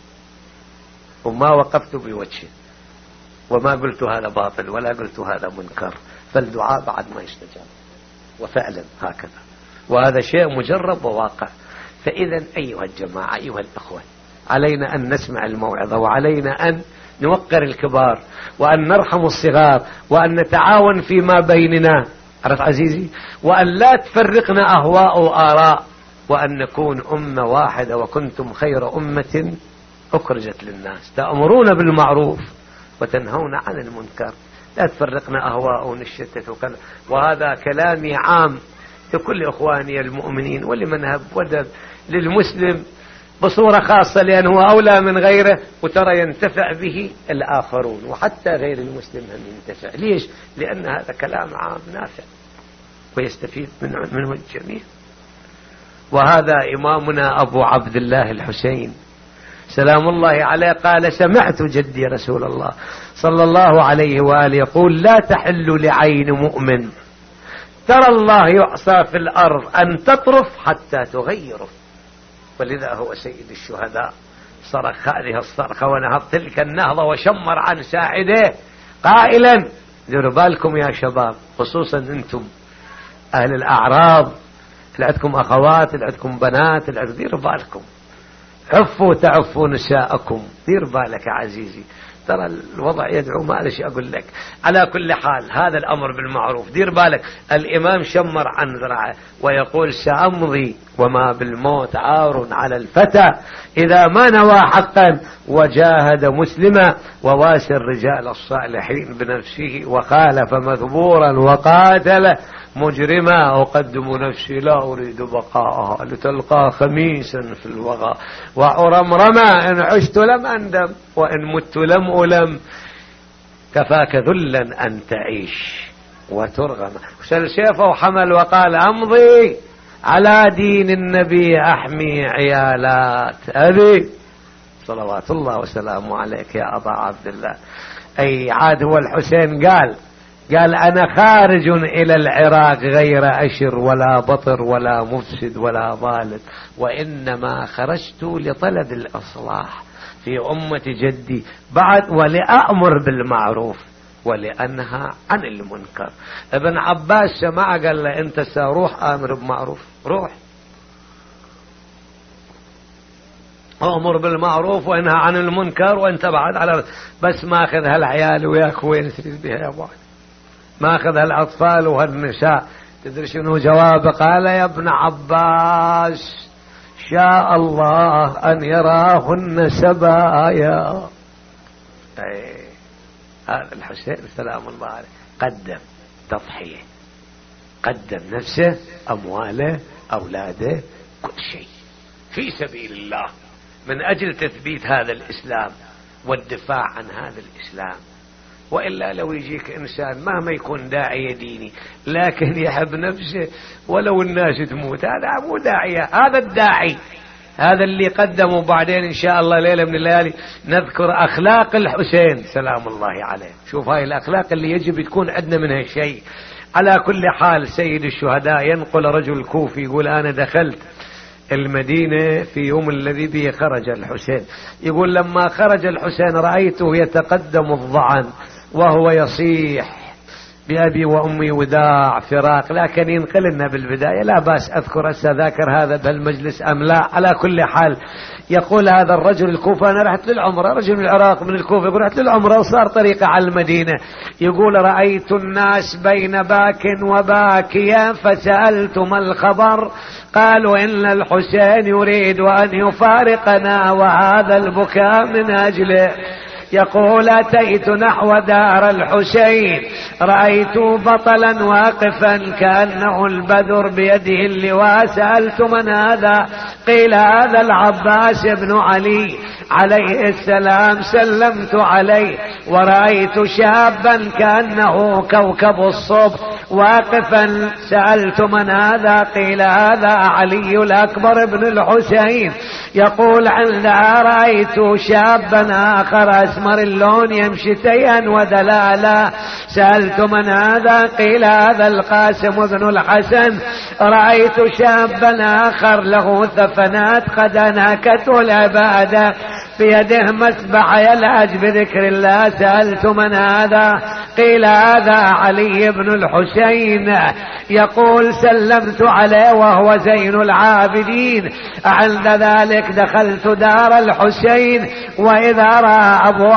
وما وقفتوا بوجهه وما قلت هذا باطل ولا قلت هذا منكر، فالدعاء بعد ما يستجاب. وفعلا هكذا، وهذا شيء مجرب وواقع. فإذا أيها الجماعة أيها الأخوة، علينا أن نسمع الموعظة، وعلينا أن نوقر الكبار، وأن نرحم الصغار، وأن نتعاون فيما بيننا، عرفت عزيزي، وأن لا تفرقنا أهواء وآراء، وأن نكون أمة واحدة. وكنتم خير أمة أخرجت للناس تأمرون بالمعروف وتنهون عن المنكر. لا تفرقنا أهواء ونشتت وكذا. وهذا كلامي عام لكل إخواني المؤمنين ولمن هب ودب، للمسلم بصورة خاصة لأنه أولى من غيره، وترى ينتفع به الآخرون وحتى غير المسلم هم ينتفع. ليش؟ لأن هذا كلام عام نافع ويستفيد منه, منه الجميع. وهذا إمامنا أبو عبد الله الحسين سلام الله عليه قال: سمعت جدي رسول الله صلى الله عليه وآله يقول: لا تحل لعين مؤمن ترى الله يعصى في الأرض أن تطرف حتى تغيره. ولذا هو سيد الشهداء صرخ هذه الصرخة ونهض تلك النهضة وشمر عن ساعده قائلا: ديروا بالكم يا شباب، خصوصا أنتم أهل الأعراض اللي عندكم أخوات، اللي عندكم بنات، اللي عندكم ديروا بالكم، عفوا تعفوا نساءكم، دير بالك يا عزيزي، ترى الوضع يدعو ما ليش أقول لك. على كل حال هذا الأمر بالمعروف دير بالك. الإمام شمر عن ذراعه ويقول سأمضي وما بالموت عار على الفتى إذا ما نوى حقا وجاهد مسلما وواسى الرجال الصالحين بنفسه وخالف مذبورا وقاتل مجرما أقدم نفسي لا أريد بقاءها لتلقى خميسا في الوغى وأرمرما إن عشت لم أندم وإن مت لم ألم كفاك ذلا أن تعيش وترغم. شل سيفه وحمل وقال أمضي على دين النبي أحمي عيالات أبي صلوات الله وسلامه عليك يا أبا عبد الله. أي عاد هو الحسين قال قال أنا خارج إلى العراق غير أشر ولا بطر ولا مفسد ولا ظالم وإنما خرجت لطلب الإصلاح في أمة جدي بعد ولأأمر بالمعروف ولأنهى عن المنكر. ابن عباس سمع قال له أنت سروح آمر بمعروف، روح أمر بالمعروف وانهى عن المنكر وانت بعد على بس ما أخذ هالعيال وياك وين تريد بها يا أبو، ما أخذ هالأطفال وهالنساء. تدري شنو جوابه؟ قال يا ابن عباس شاء الله أن يراهن سبايا. أي هذا الحسين سلام الله عليه قدم تضحية، قدم نفسه، أمواله، أولاده، كل شيء في سبيل الله من أجل تثبيت هذا الإسلام والدفاع عن هذا الإسلام. وإلا لو يجيك إنسان مهما يكون داعية ديني لكن يحب نفسه ولو الناس تموت، هذا مو داعية، هذا الداعي، هذا اللي قدمه. بعدين إن شاء الله ليلة من الليالي نذكر أخلاق الحسين سلام الله عليه. شوف هاي الأخلاق اللي يجب تكون عندنا منها شيء. على كل حال سيد الشهداء ينقل رجل كوفي يقول أنا دخلت المدينة في يوم الذي به خرج الحسين، يقول لما خرج الحسين رأيته يتقدم الضعن وهو يصيح بأبي وأمي وداع فراق، لكن ينقل لنا بالبداية لا بأس أذكر أذاكر هذا بالمجلس أم لا. على كل حال يقول هذا الرجل الكوفة أنا رحت للعمرة، رجل من العراق من الكوفة يقول رحت للعمرة وصار طريقة على المدينة، يقول رأيت الناس بين باك وباكيا فسألت ما الخبر قالوا إن الحسين يريد أن يفارقنا وهذا البكاء من أجله. يقول أتيت نحو دار الحسين رأيت بطلا واقفا كأنه البدر بيده اللواء، سألت من هذا قيل هذا العباس بن علي عليه السلام، سلمت عليه ورأيت شابا كأنه كوكب الصبح واقفا، سألت من هذا قيل هذا علي الأكبر بن الحسين. يقول عندها رأيت شابا آخر أسمر اللون يمشي تيها ودلالا، سألت من هذا قيل هذا القاسم بن الحسن. رأيت شابا آخر له ثفنات قد أنهكت العبادة بيده مسبح يلهج بذكر الله، سألت من هذا قيل هذا علي بن الحسين. يقول سلمت عليه وهو زين العابدين. عند ذلك دخلت دار الحسين وإذا رأى أبو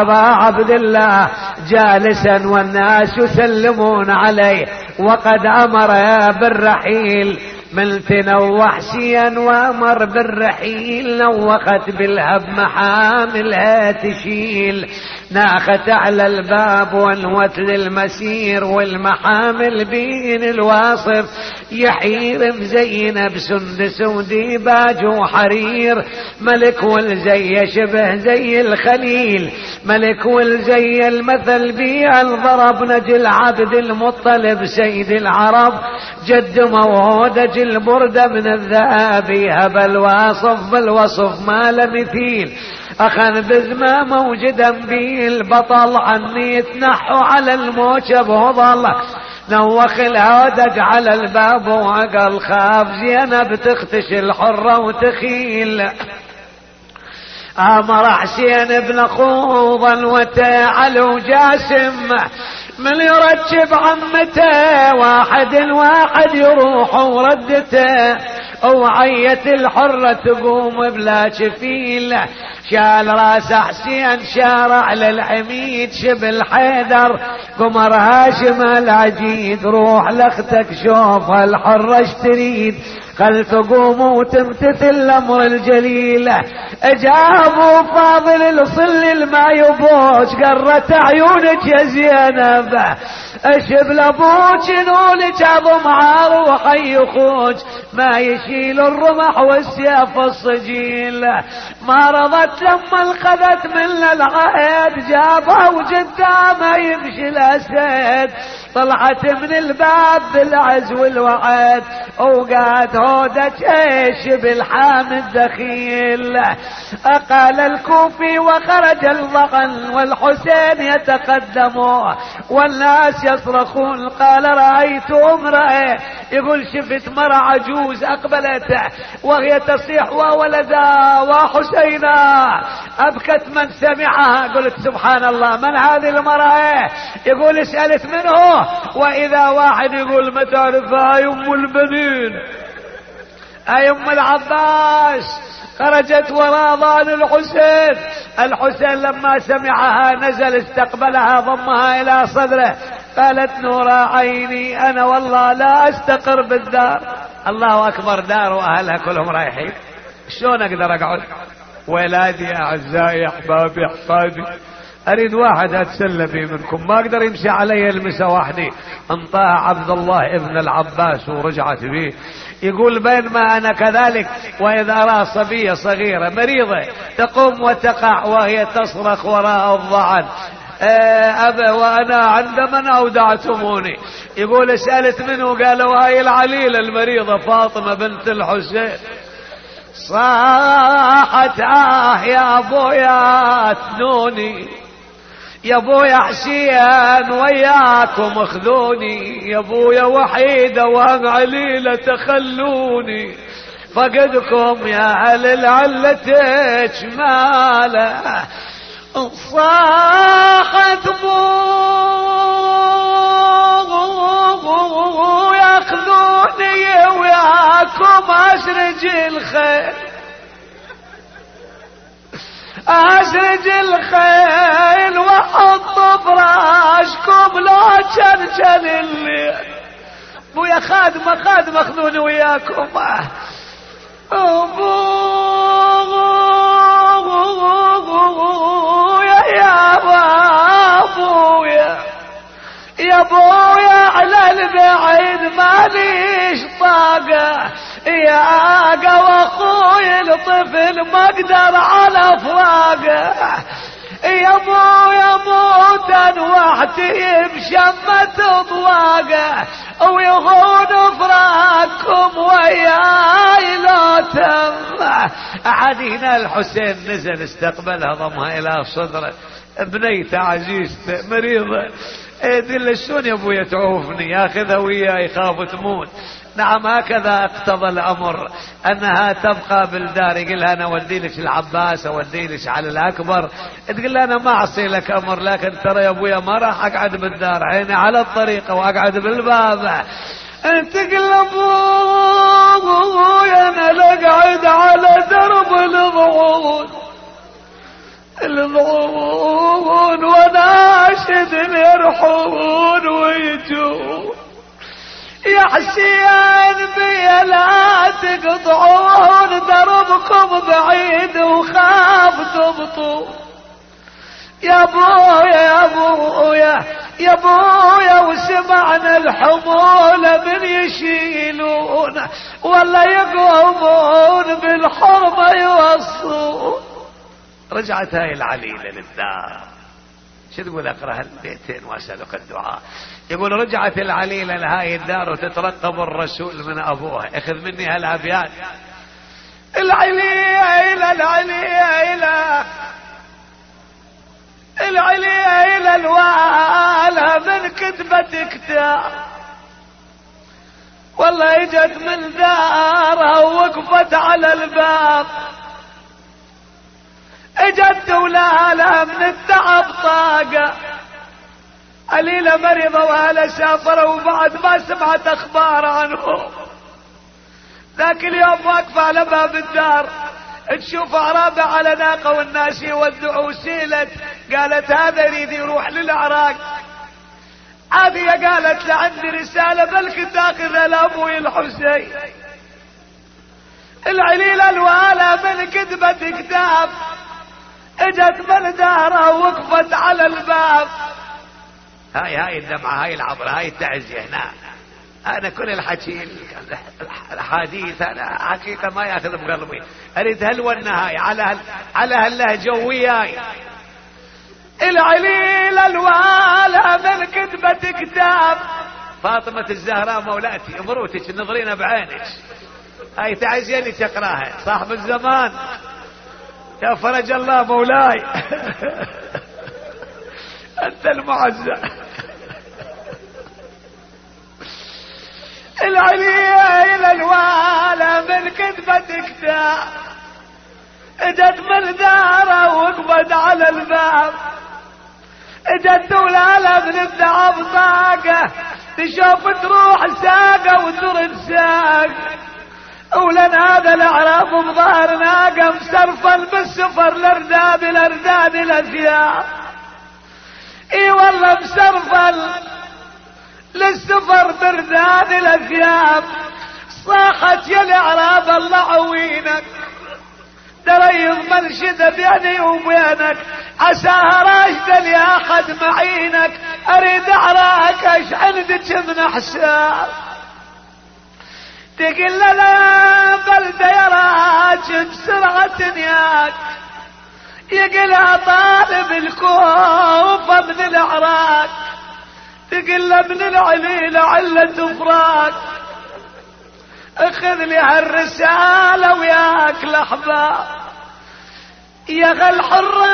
عبد الله جالسا والناس يسلمون عليه وقد أمر بالرحيل ملت نوح سيا وامر بالرحيل، نوخت بالهب محاملها تشيل، ناخت على الباب ونوت للمسير والمحامل بين الواصف يحير مزينة بسندس وديباج وحرير، ملك والزي شبه زي الخليل، ملك والزي المثل بيها الضرب نجل عبد المطلب سيد العرب، جد موهودة البردة من الذهب هب الواصف بالوصف ما لمثيل، أخذ بزمة موجدا به البطل عني يتنحوا على الموشب وظل، نوخ الهودج على الباب وقال خاف زينب تختش الحرة وتخيل، أمر حسين بن خوضا وتعل وجاسم من يرتب عمته واحد واحد يروح وردته، وعية الحرة تقوم بلا شفيل، شال راس حسين شارع للعميد شبل حيدر، قمر هاشم العجيد روح لاختك شوف الحرة اشتريد، خل تقوم وتمتثل الامر الجليل. اجابوا فاضل الصل ما يبوش قرت عيونك يا زينب، اشبل ابوك نولك عظم عروح يخوج، ما يشيل الرمح والسيف الصجيل، ما رضت لما انخذت من العهد جابها وقدامه يمشي الاسد، طلعت من الباب بالعز والوعد وقعد هودك ايش بالحامد دخيل. قال الكوفي وخرج الضغن والحسين يتقدموا والناس يصرخون، قال رأيت امرأة، يقول شفت مرة عجوز اقبلت وهي تصيح وولدا وحسينا، ابكت من سمعها، قلت سبحان الله من هذه المرأة؟ يقول سألت منه، واذا واحد يقول ما تعرفها اي ام البنين اي ام العباس، خرجت وراء ظان الحسين. الحسين لما سمعها نزل استقبلها ضمها الى صدره، قالت نور عيني انا والله لا استقر بالدار. الله اكبر، دار واهلها كلهم رايحين، شلون اقدر اقعد؟ ولادي اعزائي احبابي احفادي، اريد واحد اتسلى به منكم، ما اقدر يمشي علي المسا وحدي. انطاها عبد الله ابن العباس ورجعت به. يقول بينما انا كذلك واذا ارى صبية صغيرة مريضة تقوم وتقع وهي تصرخ وراء الضعن، أبا وأنا عند من أودعتموني. يقول سألت منه قالوا هاي العليلة المريضة فاطمة بنت الحسين. صاحت آه يا أبويا تنوني، يا أبويا حسين وياكم اخذوني، يا أبويا وحيدة وهم عليلة تخلوني، فقدكم يا أهل العلتك ماله. صاحت بو ياخذوني وياكم أسرج الخيل، أسرج الخيل وحط فراشكم لا شنشن الليل. بويا خادمة خادمة اخذوني وياكم. أبو يا ابويا يا ابويا على البعيد ماليش طاقة، يا اقا واخوي الطفل ما اقدر على فراقه، يا ابويا موتا وحدي بشمة اطواقه، ويهون فراقكم وياي لا تم. عدينا الحسين نزل استقبلها ضمها الى صدره، بنيته عزيزته مريضة، دل شلون يا ابويا تعوفني، ياخذها وياي يخاف تموت. نعم هكذا اقتضى الامر انها تبقى بالدار. يقول لها انا اودي لك العباس اودي لك على الاكبر، تقول لها انا ما اعصي لك امر، لكن ترى يا ابويا ما راح اقعد بالدار، عيني على الطريقه واقعد بالباب. انت قل ابويا انا لقعد على درب الضعون الضعون وناشد يرحون ويجون، يا حسين بي لا تقطعون دربكم بعيد وخاف تبطوا. يا ابويا يا ابويا يا ابويا وسمعنا الحمولة من يشيلون والله يقومون بالحرمة يوصون. رجعت هاي العليلة للدار، شو تقول اقرأ البيتين واسألك الدعاء. يقول رجعت العليلة لهاي الدار وتترقب الرسول من ابوها، اخذ مني هالابيات. العليلة العليلة العليلة الوالة من كتبة كتاب، والله اجت من دارها ووقفت على الباب، اجت ولالها من التعب طاقة، عليلة مريضة وهلا سافروا وبعد ما سمعت اخبار عنهم. ذاك اليوم واقفة على باب الدار تشوف اعرابه على ناقة والناس يودعوا سيلت. قالت هذا يريد يروح للعراق. عادية قالت لعندي رسالة بلك تاخذها لابوي الحسين. العليلة الوالة من كتبة كتاب اجت من دارها ووقفت على الباب. هاي هاي الدمعة هاي العبرة هاي التعزية هنا. انا كل الحكي الحديث انا حقيقة ما ياخذ بقلبي. اريد هلوى النهاية على هل على هاللهجة وياي. العليلة الوالة من كتبة كتاب. فاطمة الزهراء مولاتي امروتك نظرينا بعينك. هاي تعزية اللي تقراها صاحب الزمان يا فرج الله مولاي. انت المعزة. العليلة الوالة من كتبة كتاب اجت من داره وقبض على الباب. اجت ولالة من الذهب طاقة تشوف تروح ساقة وترد ساق. ولن هذا الاعراب بظهر ناقة مسرفا بالسفر الارداد الارداد الازياء. اي والله مسرفا للسفر برداد الازياب. صاحت يا الاعراب الله عوينك دريض منشدة بيني وبينك. عساها راشدة لي احد معينك. اريد اعراك ايش عندك من حساب. تقل لا بلدة يراك بسرعة ياك. يقلها طالب الكوفة من العراق. تقل من العليلة علة فراق. اخذ لي هالرسالة وياك الاحباب. يا غل حرة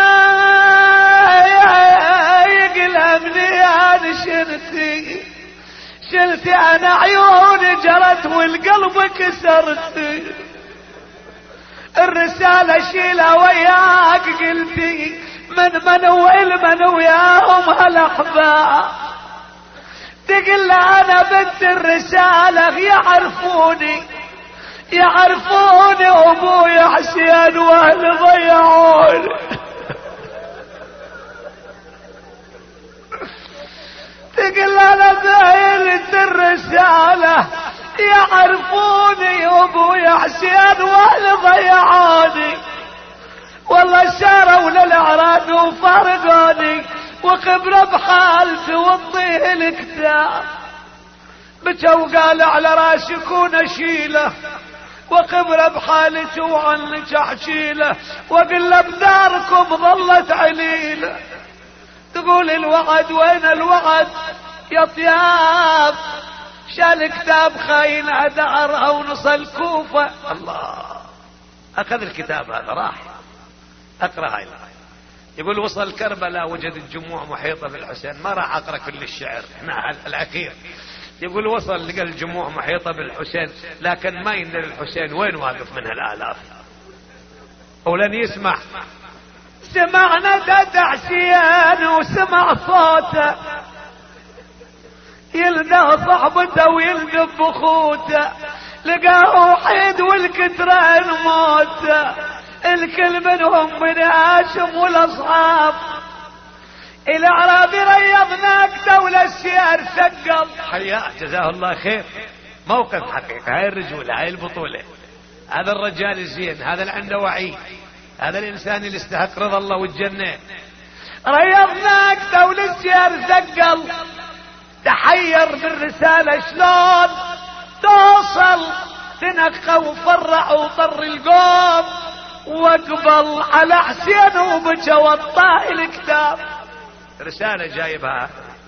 يقلها مني انا شلتي شلتي انا عيوني جرت والقلب كسرتي. الرسالة شيلها وياك قلتي من من والمن وياهم هالاحباب. تقل انا بنت الرسالة يعرفوني يعرفوني ابوي حسين واهل ضيعوني. تقل انا بنت الرسالة يعرفوني ابوي حسين واهل ضيعوني. والله ساروا للاعراب وفارقوني وخبرة بحالتي وضيه الكتاب. بكى وقال على راسي كون اشيله وخبرة بحالتي وعنك احشيله. واقول له بداركم ظلت عليله. تقول الوعد وين الوعد يا طياب. شال كتاب خاين ادعرها ونصل الكوفة. الله اخذ الكتاب هذا راح اقرا هاي. يقول وصل كربلاء وجد الجموع محيطة بالحسين. ما راح اقرا كل الشعر هنا الاخير. يقول وصل لقى الجموع محيطة بالحسين لكن ما يندر الحسين وين واقف من هالالاف. ولن يسمع. سمعنا دد حسين وسمع صوته يلدغ صحبته ويلدب بخوته. لقاه وحيد والكترين موته. الكل منهم بني هاشم والاصحاب. الاعرابي ريض ناقته والسيار ثقل. حياه جزاه الله خير. موقف حقيقة. هاي الرجولة هاي البطولة. هذا الرجال الزين هذا اللي عنده وعي. هذا الانسان اللي استحق رضا الله والجنة. ريض ناقته والسيار ثقل. تحير بالرسالة شلون توصل. تنقى وفرع وطر القوم واقبل على حسين وبكى وطاه الكتاب. رسالة جايبها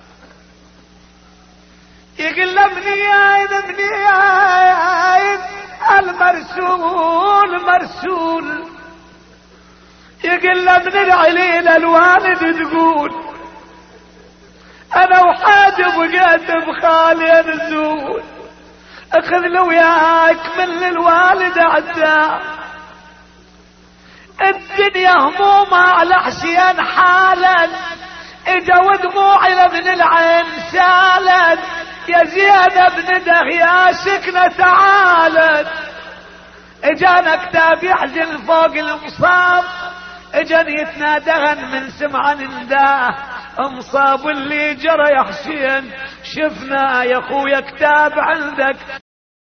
يقول له منين منين المرسول مرسول. يقول له من العليلة الوالد تقول انا وحاجب وقاتب خالي نزول. اخذ له وياك من الوالد عداء. الدنيا همومة على حسين حالا اجا ودموعي من العين سالت، يا زينب نده يا سكنة تعالت. اجانا كتاب يحزن فوق المصاب، اجن يتنادهن من سمع نداه، مصاب اللي جرى يا حسين، شفنا يا اخويا كتاب عندك